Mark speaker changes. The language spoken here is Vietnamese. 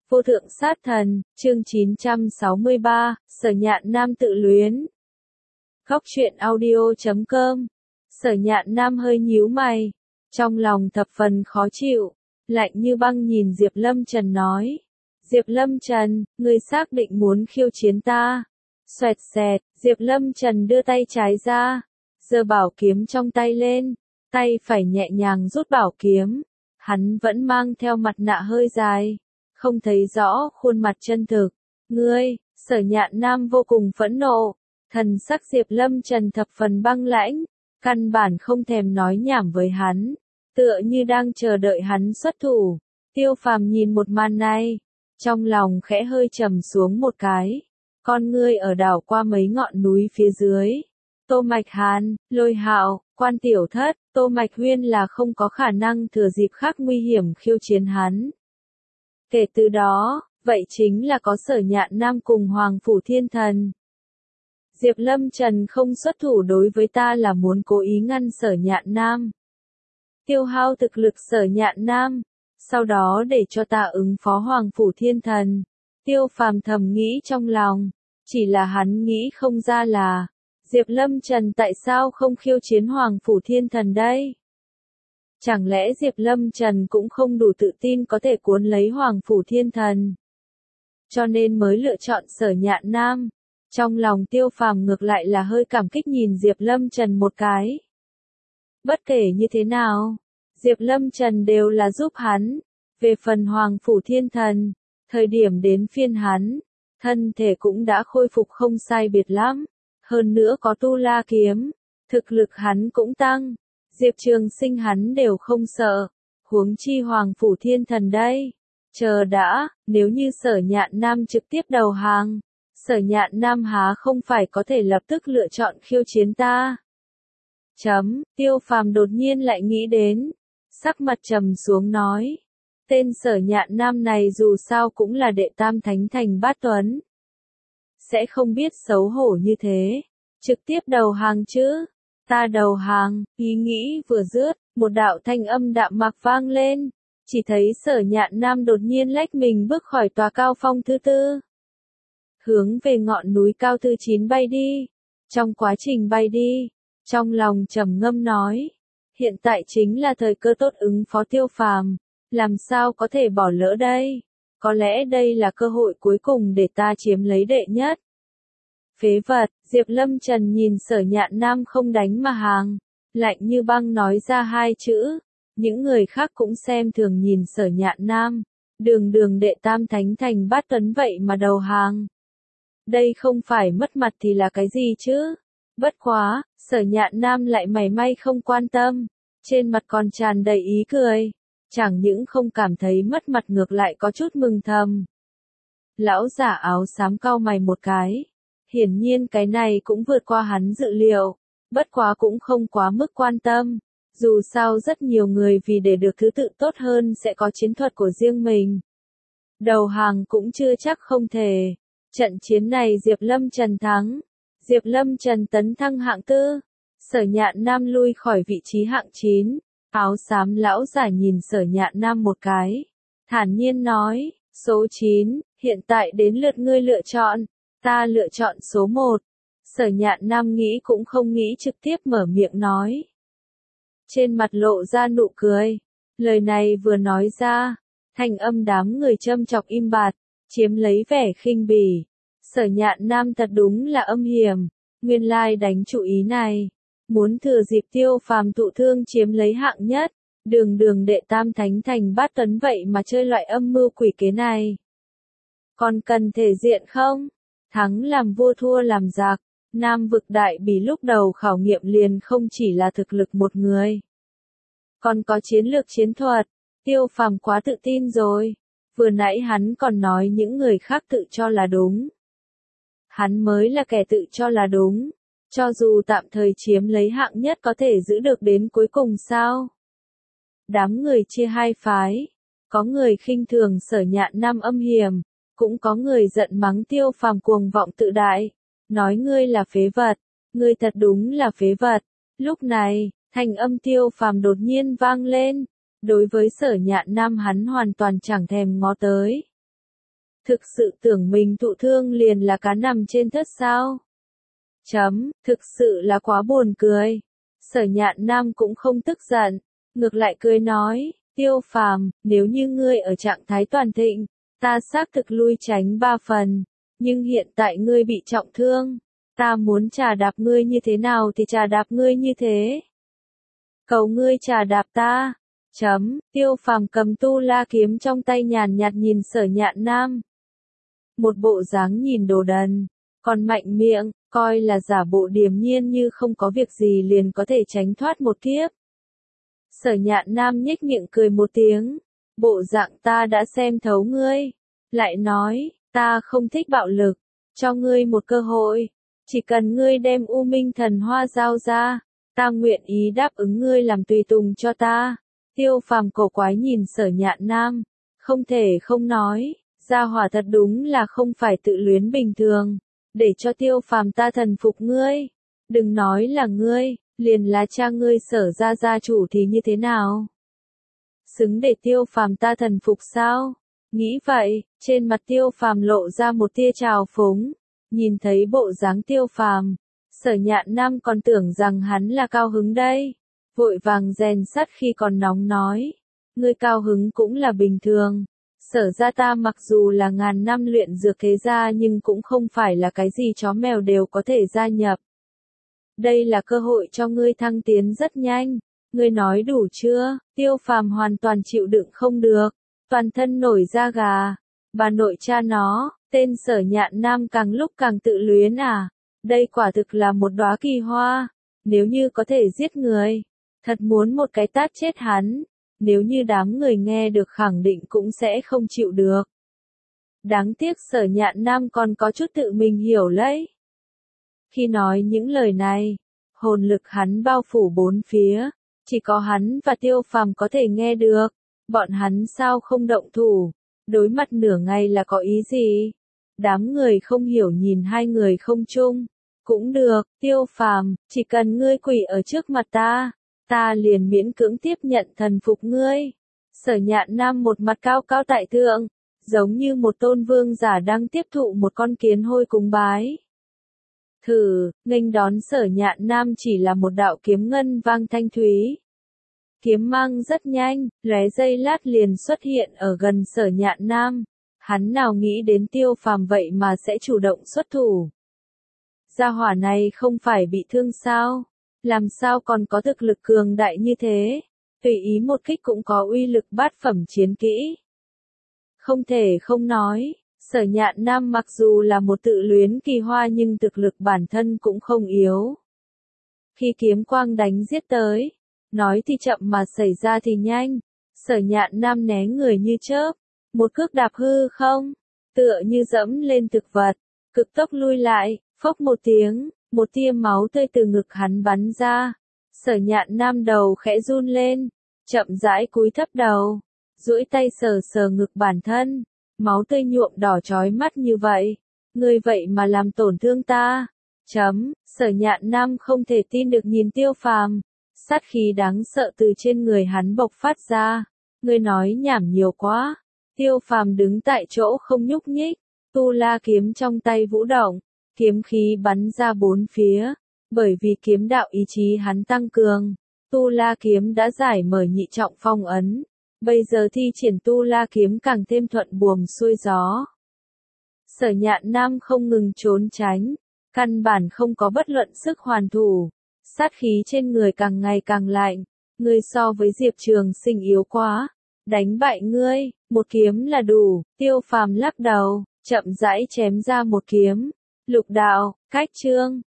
Speaker 1: Vô thượng sát thần, chương 963, Sở Nhạn Nam tự luyến. Góc truyện audio.com. Sở Nhạn Nam hơi nhíu mày, trong lòng thập phần khó chịu, lạnh như băng nhìn Diệp Lâm Trần nói. Diệp Lâm Trần, ngươi xác định muốn khiêu chiến ta. Xoẹt xẹt, Diệp Lâm Trần đưa tay trái ra, giơ bảo kiếm trong tay lên, tay phải nhẹ nhàng rút bảo kiếm. Hắn vẫn mang theo mặt nạ hơi dài, không thấy rõ khuôn mặt chân thực. Ngươi, Sở Nhạn Nam vô cùng phẫn nộ, thần sắc Diệp Lâm Trần thập phần băng lãnh, căn bản không thèm nói nhảm với hắn, tựa như đang chờ đợi hắn xuất thủ. Tiêu Phàm nhìn một màn này, trong lòng khẽ hơi trầm xuống một cái, con ngươi ở đảo qua mấy ngọn núi phía dưới. Tô Mạch Hàn, Lôi Hạo, Quan Tiểu Thất, Tô Mạch Huyên là không có khả năng thừa dịp khắc nguy hiểm khiêu chiến hắn. Kể từ đó, vậy chính là có Sở Nhạn Nam cùng Hoàng Phủ Thiên Thần. Diệp Lâm Trần không xuất thủ đối với ta là muốn cố ý ngăn Sở Nhạn Nam, tiêu hao thực lực Sở Nhạn Nam, sau đó để cho ta ứng phó Hoàng Phủ Thiên Thần. Tiêu Phàm thầm nghĩ trong lòng, chỉ là hắn nghĩ không ra là Diệp Lâm Trần tại sao không khiêu chiến Hoàng Phủ Thiên Thần đây? Chẳng lẽ Diệp Lâm Trần cũng không đủ tự tin có thể cuốn lấy Hoàng Phủ Thiên Thần, cho nên mới lựa chọn Sở Nhạn Nam? Trong lòng Tiêu Phàm ngược lại là hơi cảm kích nhìn Diệp Lâm Trần một cái. Bất kể như thế nào, Diệp Lâm Trần đều là giúp hắn. Về phần Hoàng Phủ Thiên Thần, thời điểm đến phiên hắn, thân thể cũng đã khôi phục không sai biệt lắm. Hơn nữa có Tu La kiếm, thực lực hắn cũng tăng. Diệp Trường Sinh hắn đều không sợ, huống chi Hoàng Phủ Thiên Thần đây. Chờ đã, nếu như Sở Nhạn Nam trực tiếp đầu hàng, Sở Nhạn Nam há không phải có thể lập tức lựa chọn khiêu chiến ta? Tiêu Phàm đột nhiên lại nghĩ đến, sắc mặt trầm xuống nói. Tên Sở Nhạn Nam này dù sao cũng là đệ tam thánh thành bát tuấn, sẽ không biết xấu hổ như thế, trực tiếp đầu hàng chứ. Ta đầu hàng, ý nghĩ vừa dứt, một đạo thanh âm đạm mạc vang lên, chỉ thấy Sở Nhạn Nam đột nhiên lách mình bước khỏi tòa cao phong thứ tư, hướng về ngọn núi cao thứ 9 bay đi. Trong quá trình bay đi, trong lòng trầm ngâm nói, hiện tại chính là thời cơ tốt ứng phó Tiêu Phàm, làm sao có thể bỏ lỡ đây? Có lẽ đây là cơ hội cuối cùng để ta chiếm lấy đệ nhất. Phế vật, Diệp Lâm Trần nhìn Sở Nhạn Nam không đánh mà hàng, lạnh như băng nói ra hai chữ. Những người khác cũng xem thường nhìn Sở Nhạn Nam, đường đệ tam thánh thành bát tuấn vậy mà đầu hàng. Đây không phải mất mặt thì là cái gì chứ? Bất quá, Sở Nhạn Nam lại mảy may không quan tâm, trên mặt còn tràn đầy ý cười, chẳng những không cảm thấy mất mặt ngược lại có chút mừng thầm. Lão giả áo xám cau mày một cái, hiển nhiên cái này cũng vượt qua hắn dự liệu, bất quá cũng không quá mức quan tâm, dù sao rất nhiều người vì để được thứ tự tốt hơn sẽ có chiến thuật của riêng mình. Đầu hàng cũng chưa chắc không thể. Trận chiến này Diệp Lâm Trần thắng, Diệp Lâm Trần tấn thăng hạng tư, Sở Nhạn Nam lui khỏi vị trí hạng 9. Áo xám lão giả nhìn Sở Nhạn Nam một cái, thản nhiên nói, số 9, hiện tại đến lượt ngươi lựa chọn. Ta lựa chọn số 1. Sở Nhạn Nam nghĩ cũng không nghĩ trực tiếp mở miệng nói. Trên mặt lộ ra nụ cười. Lời này vừa nói ra, thanh âm đám người châm chọc im bặt, chiếm lấy vẻ khinh bỉ. Sở Nhạn Nam thật đúng là âm hiểm, nguyên lai đánh chủ ý này, muốn thừa dịp Tiêu Phàm thụ thương chiếm lấy hạng nhất, đường đệ tam thánh thành bát tuấn vậy mà chơi loại âm mưu quỷ kế này. Còn cần thể diện không? Thắng làm vua thua làm giặc. Nam vực đại bỉ lúc đầu khảo nghiệm liền không chỉ là thực lực một người, còn có chiến lược chiến thuật. Tiêu Phàm quá tự tin rồi, vừa nãy hắn còn nói những người khác tự cho là đúng, hắn mới là kẻ tự cho là đúng. Cho dù tạm thời chiếm lấy hạng nhất có thể giữ được đến cuối cùng sao? Đám người chia hai phái, có người khinh thường Sở Nhạn Nam âm hiểm, cũng có người giận mắng Tiêu Phàm cuồng vọng tự đại, nói ngươi là phế vật, ngươi thật đúng là phế vật. Lúc này, thanh âm Tiêu Phàm đột nhiên vang lên, đối với Sở Nhạn Nam hắn hoàn toàn chẳng thèm ngó tới. Thực sự tưởng mình thụ thương liền là cá nằm trên thớt sao? Thực sự là quá buồn cười. Sở Nhạn Nam cũng không tức giận, ngược lại cười nói, Tiêu Phàm, nếu như ngươi ở trạng thái toàn thịnh, ta xác thực lui tránh 3 phần, nhưng hiện tại ngươi bị trọng thương, ta muốn trà đạp ngươi như thế nào thì trà đạp ngươi như thế. Cầu ngươi trà đạp ta. Tiêu Phàm cầm tu la kiếm trong tay nhàn nhạt nhìn Sở Nhạn Nam. Một bộ dáng nhìn đồ đần, còn mạnh miệng, coi là giả bộ điềm nhiên như không có việc gì liền có thể tránh thoát một kiếp. Sở Nhạn Nam nhếch miệng cười một tiếng, bộ dạng ta đã xem thấu ngươi, lại nói, ta không thích bạo lực, cho ngươi một cơ hội, chỉ cần ngươi đem U Minh Thần Hoa giao ra, ta nguyện ý đáp ứng ngươi làm tùy tùng cho ta. Tiêu Phàm cổ quái nhìn Sở Nhạn Nam, không thể không nói, gia hỏa thật đúng là không phải tự luyến bình thường, để cho Tiêu Phàm ta thần phục ngươi, đừng nói là ngươi, liền là cha ngươi Sở gia gia chủ thì như thế nào? Xứng để Tiêu Phàm ta thần phục sao? Nghĩ vậy, trên mặt Tiêu Phàm lộ ra một tia trào phúng, nhìn thấy bộ dáng Tiêu Phàm, Sở Nhạn Nam còn tưởng rằng hắn là cao hứng đây, vội vàng rèn sắt khi còn nóng nói, ngươi cao hứng cũng là bình thường. Sở gia ta mặc dù là ngàn năm luyện dược thế gia nhưng cũng không phải là cái gì chó mèo đều có thể gia nhập. Đây là cơ hội cho ngươi thăng tiến rất nhanh, ngươi nói đủ chưa? Tiêu Phàm hoàn toàn chịu đựng không được, toàn thân nổi da gà, bà nội cha nó, tên Sở Nhạn Nam càng lúc càng tự luyến à, đây quả thực là một đóa kỳ hoa, nếu như có thể giết người, thật muốn một cái tát chết hắn. Nếu như đám người nghe được khẳng định cũng sẽ không chịu được. Đáng tiếc Sở Nhạn Nam còn có chút tự mình hiểu lấy. Khi nói những lời này, hồn lực hắn bao phủ bốn phía, chỉ có hắn và Tiêu Phàm có thể nghe được. Bọn hắn sao không động thủ, đối mặt nửa ngày là có ý gì? Đám người không hiểu nhìn hai người không chung. Cũng được, Tiêu Phàm, chỉ cần ngươi quỳ ở trước mặt ta liền miễn cưỡng tiếp nhận thần phục ngươi. Sở Nhạn Nam một mặt cao cao tại thượng, giống như một tôn vương giả đang tiếp thụ một con kiến hôi cúng bái. Nghênh đón Sở Nhạn Nam chỉ là một đạo kiếm ngân vang thanh thúy. Kiếm mang rất nhanh, lóe giây lát liền xuất hiện ở gần Sở Nhạn Nam. Hắn nào nghĩ đến Tiêu Phàm vậy mà sẽ chủ động xuất thủ. Gia hỏa này không phải bị thương sao? Làm sao còn có thực lực cường đại như thế? Tùy ý một kích cũng có uy lực bát phẩm chiến kỹ. Không thể không nói, Sở Nhạn Nam mặc dù là một tự luyến kỳ hoa nhưng thực lực bản thân cũng không yếu. Khi kiếm quang đánh giết tới, nói thì chậm mà xảy ra thì nhanh, Sở Nhạn Nam né người như chớp, một cước đạp hư không, tựa như dẫm lên thực vật, cực tốc lui lại, phốc một tiếng. Một tia máu tươi từ ngực hắn bắn ra, Sở Nhạn Nam đầu khẽ run lên, chậm rãi cúi thấp đầu, duỗi tay sờ sờ ngực bản thân, máu tươi nhuộm đỏ chói mắt như vậy, ngươi vậy mà làm tổn thương ta. Sở Nhạn Nam không thể tin được nhìn Tiêu Phàm, sát khí đáng sợ từ trên người hắn bộc phát ra, ngươi nói nhảm nhiều quá. Tiêu Phàm đứng tại chỗ không nhúc nhích, tu la kiếm trong tay vũ động. Kiếm khí bắn ra bốn phía, bởi vì kiếm đạo ý chí hắn tăng cường, tu la kiếm đã giải mở nhị trọng phong ấn, bây giờ thi triển tu la kiếm càng thêm thuận buồm xuôi gió. Sở Nhạn Nam không ngừng trốn tránh, căn bản không có bất luận sức hoàn thủ, sát khí trên người càng ngày càng lạnh, ngươi so với Diệp Trường Sinh yếu quá, đánh bại ngươi, một kiếm là đủ. Tiêu Phàm lắc đầu, chậm rãi chém ra một kiếm. Lục đạo, cách chương,